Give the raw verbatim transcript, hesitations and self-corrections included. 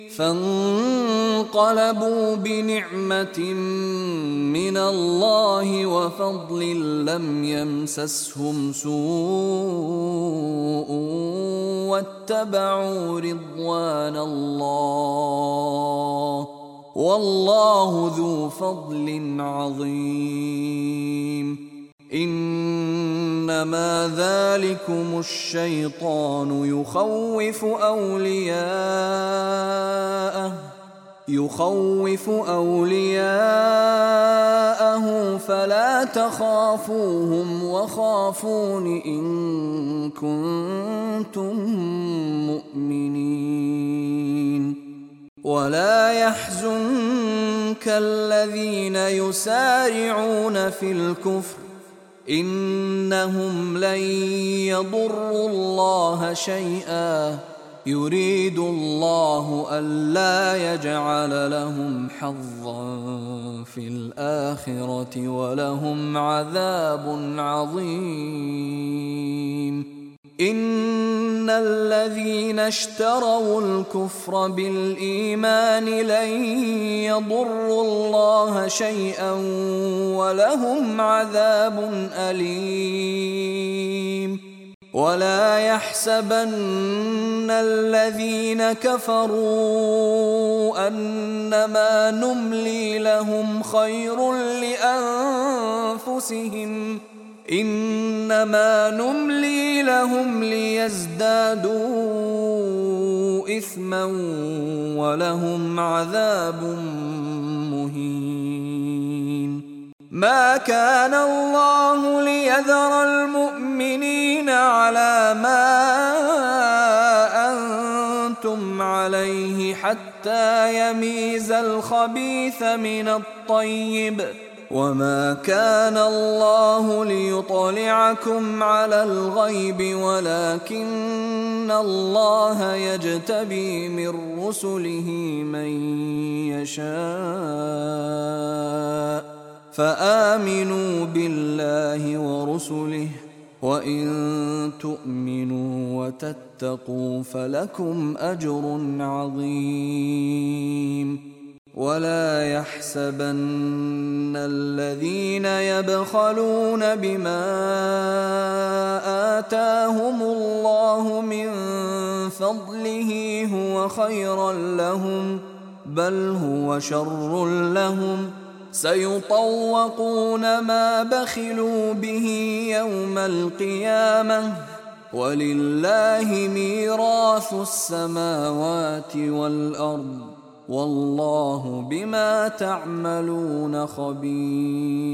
فانقلبوا بنعمة من الله وفضل لم يمسسهم سوء واتبعوا رضوان الله والله ذو فضل عظيم. إنما ذلكم الشيطان يخوف أولياءه يخوف أولياءه فلا تخافوهم وخافون إن كنتم مؤمنين. ولا يحزنك الذين يسارعون في الكفر إنهم لن يضروا الله شيئا يريد الله ألا يجعل لهم حظا في الآخرة ولهم عذاب عظيم. إن الذين اشتروا الكفر بالإيمان لن يضروا الله شيئا ولهم عذاب أليم. ولا يحسبن الذين كفروا أنما نملي لهم خير لأنفسهم إنما نملي لهم ليزدادوا إثما ولهم عذاب مهين. ما كان الله ليذر المؤمنين على ما أنتم عليه حتى يميز الخبيث من الطيب وما كان الله ليطلعكم على الغيب ولكن الله يجتبي من رسله من يشاء فآمنوا بالله ورسله وإن تؤمنوا وتتقوا فلكم أجر عظيم. ولا يحسبن الذين يبخلون بما آتاهم الله من فضله هو خيرا لهم بل هو شر لهم سيطوقون ما بخلوا به يوم القيامة ولله ميراث السماوات والأرض والله بما تعملون خبير.